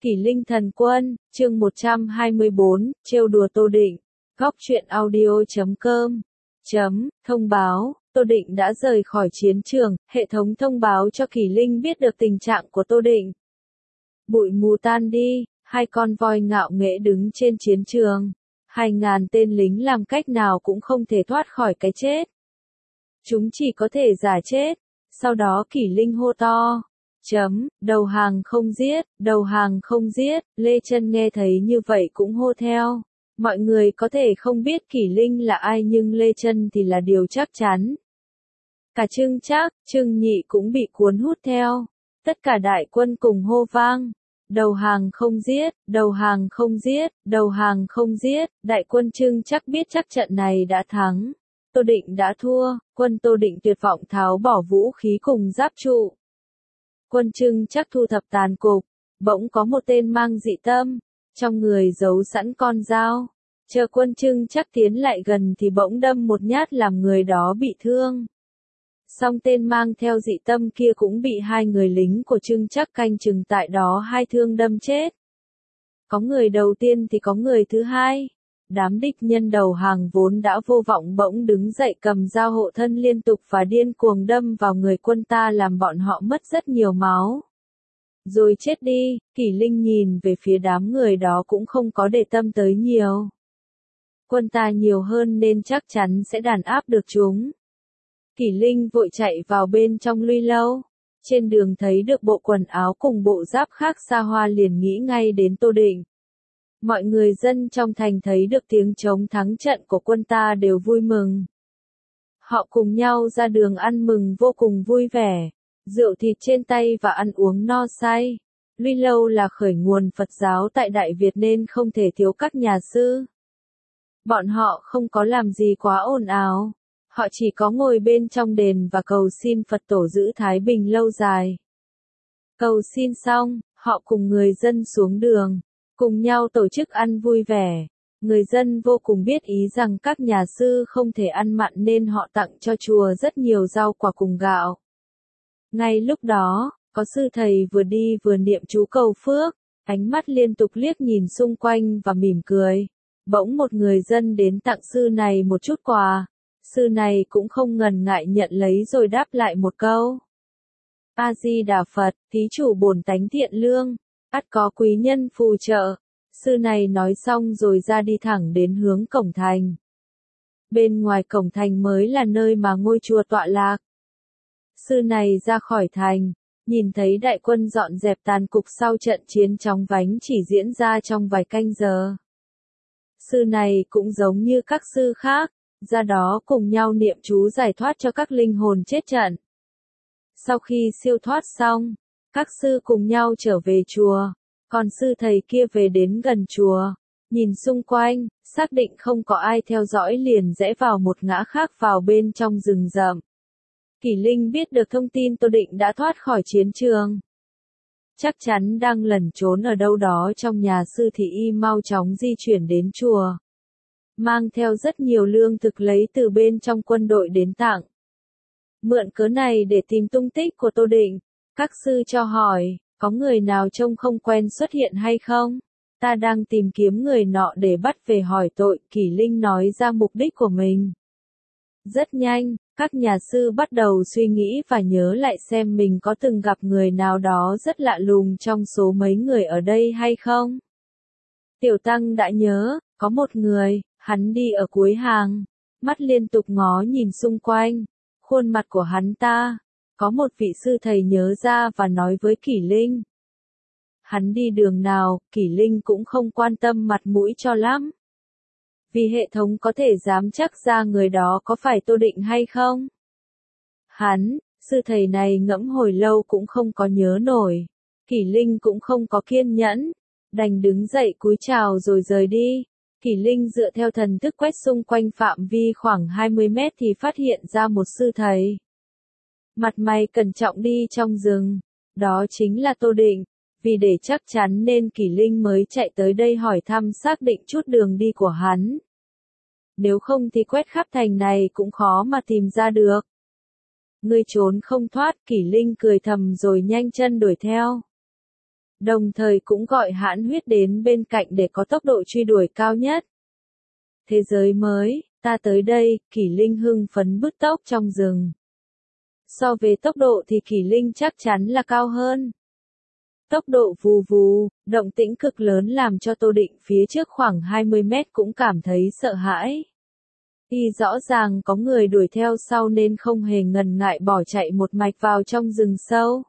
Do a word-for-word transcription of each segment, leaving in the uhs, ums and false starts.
Kỷ Linh Thần Quân, chương một trăm hai mươi bốn, trêu đùa Tô Định. Góc truyện audio chấm com. Chấm, thông báo, Tô Định đã rời khỏi chiến trường, hệ thống thông báo cho Kỷ Linh biết được tình trạng của Tô Định. Bụi mù tan đi, hai con voi ngạo nghễ đứng trên chiến trường. Hai ngàn tên lính làm cách nào cũng không thể thoát khỏi cái chết. Chúng chỉ có thể giả chết. Sau đó Kỷ Linh hô to. Chấm, đầu hàng không giết, đầu hàng không giết, Lê Chân nghe thấy như vậy cũng hô theo. Mọi người có thể không biết Kỷ Linh là ai nhưng Lê Chân thì là điều chắc chắn. Cả Trương Trác, Trương Nhị cũng bị cuốn hút theo. Tất cả đại quân cùng hô vang. Đầu hàng không giết, đầu hàng không giết, đầu hàng không giết, đại quân Trương Trác biết chắc trận này đã thắng. Tô Định đã thua, quân Tô Định tuyệt vọng tháo bỏ vũ khí cùng giáp trụ. Quân Trương Trác thu thập tàn cục, bỗng có một tên mang dị tâm, trong người giấu sẵn con dao. Chờ quân Trương Trác tiến lại gần thì bỗng đâm một nhát làm người đó bị thương. Song tên mang theo dị tâm kia cũng bị hai người lính của Trương Trác canh chừng tại đó hai thương đâm chết. Có người đầu tiên thì có người thứ hai. Đám địch nhân đầu hàng vốn đã vô vọng bỗng đứng dậy cầm dao hộ thân liên tục và điên cuồng đâm vào người quân ta làm bọn họ mất rất nhiều máu. Rồi chết đi, Kỷ Linh nhìn về phía đám người đó cũng không có để tâm tới nhiều. Quân ta nhiều hơn nên chắc chắn sẽ đàn áp được chúng. Kỷ Linh vội chạy vào bên trong Luy Lâu. Trên đường thấy được bộ quần áo cùng bộ giáp khác xa hoa liền nghĩ ngay đến Tô Định. Mọi người dân trong thành thấy được tiếng trống thắng trận của quân ta đều vui mừng. Họ cùng nhau ra đường ăn mừng vô cùng vui vẻ. Rượu thịt trên tay và ăn uống no say. Luy Lâu là khởi nguồn Phật giáo tại Đại Việt nên không thể thiếu các nhà sư. Bọn họ không có làm gì quá ồn ào. Họ chỉ có ngồi bên trong đền và cầu xin Phật tổ giữ thái bình lâu dài. Cầu xin xong, họ cùng người dân xuống đường. Cùng nhau tổ chức ăn vui vẻ. Người dân vô cùng biết ý rằng các nhà sư không thể ăn mặn nên họ tặng cho chùa rất nhiều rau quả cùng gạo. Ngay lúc đó, có sư thầy vừa đi vừa niệm chú cầu phước, ánh mắt liên tục liếc nhìn xung quanh và mỉm cười. Bỗng một người dân đến tặng sư này một chút quà. Sư này cũng không ngần ngại nhận lấy rồi đáp lại một câu. A Di Đà Phật, thí chủ bổn tánh thiện lương. Ắt có quý nhân phù trợ. Sư này nói xong rồi ra đi thẳng đến hướng cổng thành. Bên ngoài cổng thành mới là nơi mà ngôi chùa tọa lạc. Sư này ra khỏi thành, nhìn thấy đại quân dọn dẹp tàn cục sau trận chiến chóng vánh chỉ diễn ra trong vài canh giờ. Sư này cũng giống như các sư khác, ra đó cùng nhau niệm chú giải thoát cho các linh hồn chết trận. Sau khi siêu thoát xong, các sư cùng nhau trở về chùa, còn sư thầy kia về đến gần chùa, nhìn xung quanh, xác định không có ai theo dõi liền rẽ vào một ngã khác vào bên trong rừng rậm. Kỷ Linh biết được thông tin Tô Định đã thoát khỏi chiến trường. Chắc chắn đang lẩn trốn ở đâu đó trong nhà sư thì y mau chóng di chuyển đến chùa. Mang theo rất nhiều lương thực lấy từ bên trong quân đội đến tặng. Mượn cớ này để tìm tung tích của Tô Định. Các sư cho hỏi, có người nào trông không quen xuất hiện hay không? Ta đang tìm kiếm người nọ để bắt về hỏi tội, Kỷ Linh nói ra mục đích của mình. Rất nhanh, các nhà sư bắt đầu suy nghĩ và nhớ lại xem mình có từng gặp người nào đó rất lạ lùng trong số mấy người ở đây hay không. Tiểu Tăng đã nhớ, có một người, hắn đi ở cuối hàng, mắt liên tục ngó nhìn xung quanh, khuôn mặt của hắn ta. Có một vị sư thầy nhớ ra và nói với Kỷ Linh. Hắn đi đường nào, Kỷ Linh cũng không quan tâm mặt mũi cho lắm. Vì hệ thống có thể dám chắc ra người đó có phải Tô Định hay không. Hắn, sư thầy này ngẫm hồi lâu cũng không có nhớ nổi. Kỷ Linh cũng không có kiên nhẫn, đành đứng dậy cúi chào rồi rời đi. Kỷ Linh dựa theo thần thức quét xung quanh phạm vi khoảng hai mươi mét thì phát hiện ra một sư thầy. Mặt mày cẩn trọng đi trong rừng, đó chính là Tô Định, vì để chắc chắn nên Kỷ Linh mới chạy tới đây hỏi thăm xác định chút đường đi của hắn. Nếu không thì quét khắp thành này cũng khó mà tìm ra được. Ngươi trốn không thoát, Kỷ Linh cười thầm rồi nhanh chân đuổi theo. đồng thời cũng gọi hãn huyết đến bên cạnh để có tốc độ truy đuổi cao nhất. Thế giới mới, ta tới đây, Kỷ Linh hưng phấn bứt tốc trong rừng. So về tốc độ thì Kỷ Linh chắc chắn là cao hơn. Tốc độ vù vù, động tĩnh cực lớn làm cho Tô Định phía trước khoảng hai mươi mét cũng cảm thấy sợ hãi. Y rõ ràng có người đuổi theo sau nên không hề ngần ngại bỏ chạy một mạch vào trong rừng sâu.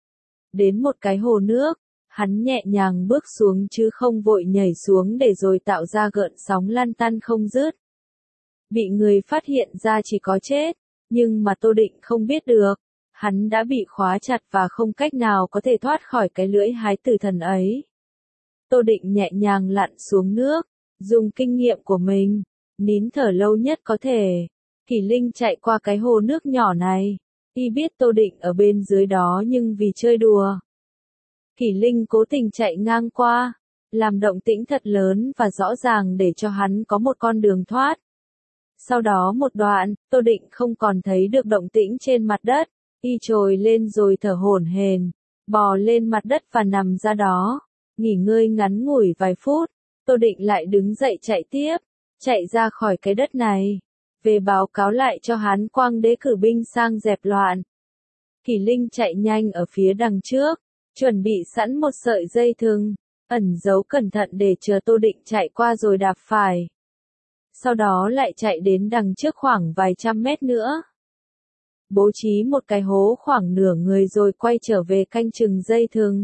Đến một cái hồ nước, hắn nhẹ nhàng bước xuống chứ không vội nhảy xuống để rồi tạo ra gợn sóng lăn tăn không dứt. Bị người phát hiện ra chỉ có chết, nhưng mà Tô Định không biết được. Hắn đã bị khóa chặt và không cách nào có thể thoát khỏi cái lưỡi hái tử thần ấy. Tô Định nhẹ nhàng lặn xuống nước, dùng kinh nghiệm của mình, nín thở lâu nhất có thể. Kỷ Linh chạy qua cái hồ nước nhỏ này. Y biết Tô Định ở bên dưới đó nhưng vì chơi đùa. Kỷ Linh cố tình chạy ngang qua, làm động tĩnh thật lớn và rõ ràng để cho hắn có một con đường thoát. Sau đó một đoạn, Tô Định không còn thấy được động tĩnh trên mặt đất. Y trồi lên rồi thở hổn hển, bò lên mặt đất và nằm ra đó, nghỉ ngơi ngắn ngủi vài phút. Tô Định lại đứng dậy chạy tiếp, chạy ra khỏi cái đất này, về báo cáo lại cho Hán Quang Đế cử binh sang dẹp loạn. Kỷ Linh chạy nhanh ở phía đằng trước, chuẩn bị sẵn một sợi dây thừng, ẩn giấu cẩn thận để chờ Tô Định chạy qua rồi đạp phải. Sau đó lại chạy đến đằng trước khoảng vài trăm mét nữa. Bố trí một cái hố khoảng nửa người rồi quay trở về canh chừng dây thừng.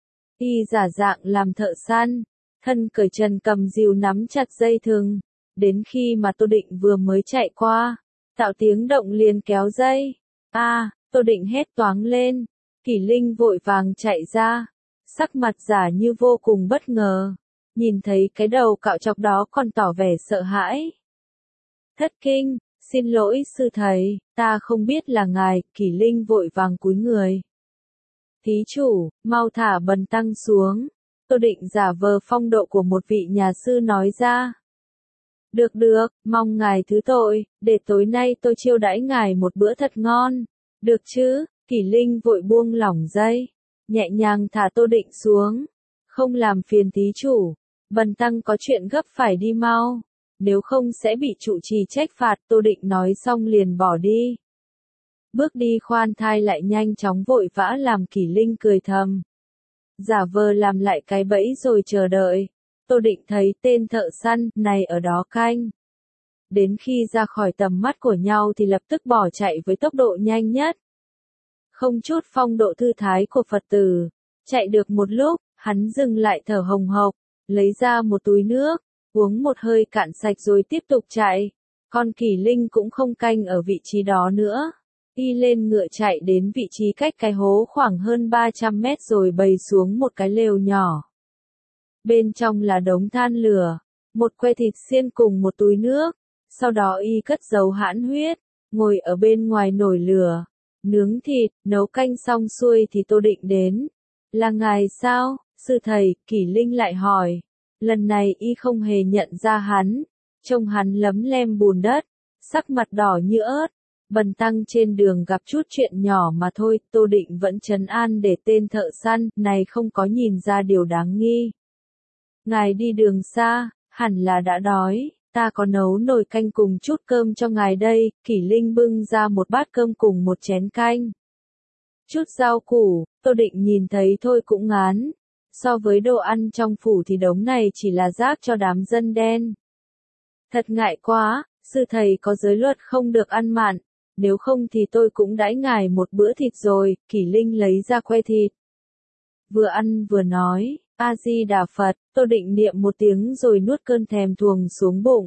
Y giả dạng làm thợ săn, thân cởi trần cầm rìu nắm chặt dây thừng, đến khi mà Tô Định vừa mới chạy qua, tạo tiếng động liền kéo dây. A, à, Tô Định hét toáng lên, Kỷ Linh vội vàng chạy ra, sắc mặt giả như vô cùng bất ngờ, nhìn thấy cái đầu cạo chọc đó còn tỏ vẻ sợ hãi. Thất kinh, xin lỗi sư thầy, ta không biết là ngài. Kỷ Linh vội vàng cúi người. Thí chủ, mau thả bần tăng xuống. Tô Định giả vờ phong độ của một vị nhà sư nói ra. Được được, mong ngài thứ tội, để tối nay tôi chiêu đãi ngài một bữa thật ngon. Được chứ? Kỷ Linh vội buông lỏng dây, nhẹ nhàng thả Tô Định xuống. Không làm phiền thí chủ, bần tăng có chuyện gấp phải đi mau. Nếu không sẽ bị trụ trì trách phạt. Tô Định nói xong liền bỏ đi. Bước đi khoan thai lại nhanh chóng vội vã làm Kỷ Linh cười thầm. Giả vờ làm lại cái bẫy rồi chờ đợi. Tô Định thấy tên thợ săn này ở đó canh. Đến khi ra khỏi tầm mắt của nhau thì lập tức bỏ chạy với tốc độ nhanh nhất. Không chút phong độ thư thái của Phật tử. Chạy được một lúc, hắn dừng lại thở hồng hộc, lấy ra một túi nước, uống một hơi cạn sạch rồi tiếp tục chạy. Còn Kỷ Linh cũng không canh ở vị trí đó nữa. Y lên ngựa chạy đến vị trí cách cái hố khoảng hơn ba trăm mét rồi bày xuống một cái lều nhỏ. Bên trong là đống than lửa, một que thịt xiên cùng một túi nước. Sau đó Y cất giấu hãn huyết, ngồi ở bên ngoài nồi lửa, nướng thịt, nấu canh xong xuôi thì Tô Định đến. Là ngài sao, sư thầy? Kỷ Linh lại hỏi. Lần này Y không hề nhận ra hắn, trông hắn lấm lem bùn đất, sắc mặt đỏ như ớt. Bần tăng trên đường gặp chút chuyện nhỏ mà thôi. Tô Định vẫn trấn an để tên thợ săn này không có nhìn ra điều đáng nghi. Ngài đi đường xa, hẳn là đã đói, ta có nấu nồi canh cùng chút cơm cho ngài đây. Kỷ Linh bưng ra một bát cơm cùng một chén canh. Chút rau củ, Tô Định nhìn thấy thôi cũng ngán. So với đồ ăn trong phủ thì đống này chỉ là rác cho đám dân đen. Thật ngại quá, sư thầy có giới luật không được ăn mặn, nếu không thì tôi cũng đãi ngài một bữa thịt rồi. Kỷ Linh lấy ra que thịt. Vừa ăn vừa nói, A-di-đà Phật. Tô Định niệm một tiếng rồi nuốt cơn thèm thuồng xuống bụng.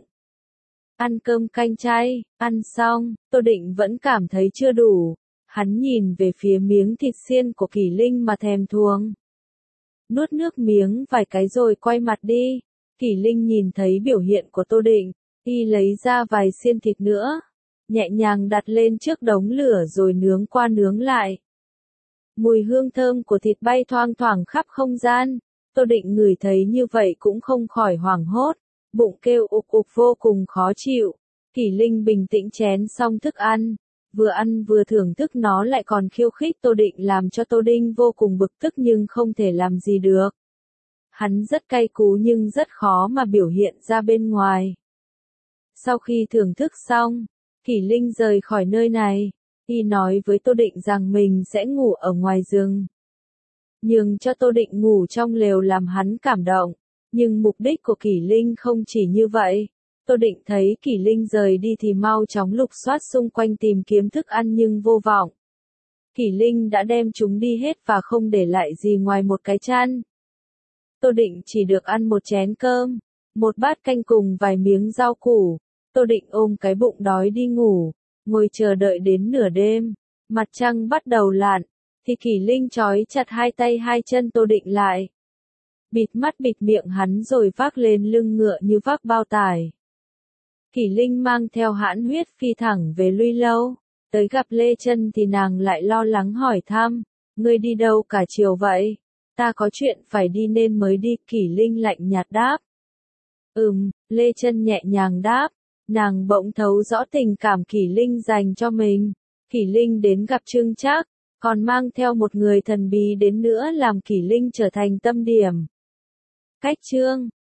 Ăn cơm canh chay, ăn xong, Tô Định vẫn cảm thấy chưa đủ. Hắn nhìn về phía miếng thịt xiên của Kỷ Linh mà thèm thuồng. Nuốt nước miếng vài cái rồi quay mặt đi. Kỷ Linh nhìn thấy biểu hiện của Tô Định, Y lấy ra vài xiên thịt nữa, nhẹ nhàng đặt lên trước đống lửa rồi nướng qua nướng lại. Mùi hương thơm của thịt bay thoang thoảng khắp không gian. Tô Định ngửi thấy như vậy cũng không khỏi hoảng hốt, bụng kêu ục ục vô cùng khó chịu. Kỷ Linh bình tĩnh chén xong thức ăn, Vừa ăn vừa thưởng thức nó lại còn khiêu khích Tô Định làm cho Tô Đinh vô cùng bực tức nhưng không thể làm gì được. Hắn rất cay cú nhưng rất khó mà biểu hiện ra bên ngoài. Sau khi thưởng thức xong, Kỷ Linh rời khỏi nơi này, y nói với Tô Định rằng mình sẽ ngủ ở ngoài rừng. Nhưng cho Tô Định ngủ trong lều làm hắn cảm động. Nhưng mục đích của Kỷ Linh không chỉ như vậy. Tô Định thấy Kỷ Linh rời đi thì mau chóng lục soát xung quanh tìm kiếm thức ăn nhưng vô vọng. Kỷ Linh đã đem chúng đi hết và không để lại gì ngoài một cái chăn. Tô Định chỉ được ăn một chén cơm, một bát canh cùng vài miếng rau củ. Tô Định ôm cái bụng đói đi ngủ, ngồi chờ đợi đến nửa đêm, mặt trăng bắt đầu lặn, thì Kỷ Linh trói chặt hai tay hai chân Tô Định lại. Bịt mắt bịt miệng hắn rồi vác lên lưng ngựa như vác bao tải. Kỷ Linh mang theo hãn huyết phi thẳng về Luy Lâu, tới gặp Lê Chân thì nàng lại lo lắng hỏi thăm, ngươi đi đâu cả chiều vậy? Ta có chuyện phải đi nên mới đi. Kỷ Linh lạnh nhạt đáp. Ừm, Lê Chân nhẹ nhàng đáp, nàng bỗng thấu rõ tình cảm Kỷ Linh dành cho mình. Kỷ Linh đến gặp Trương Trác, còn mang theo một người thần bí đến nữa làm Kỷ Linh trở thành tâm điểm. Cách chương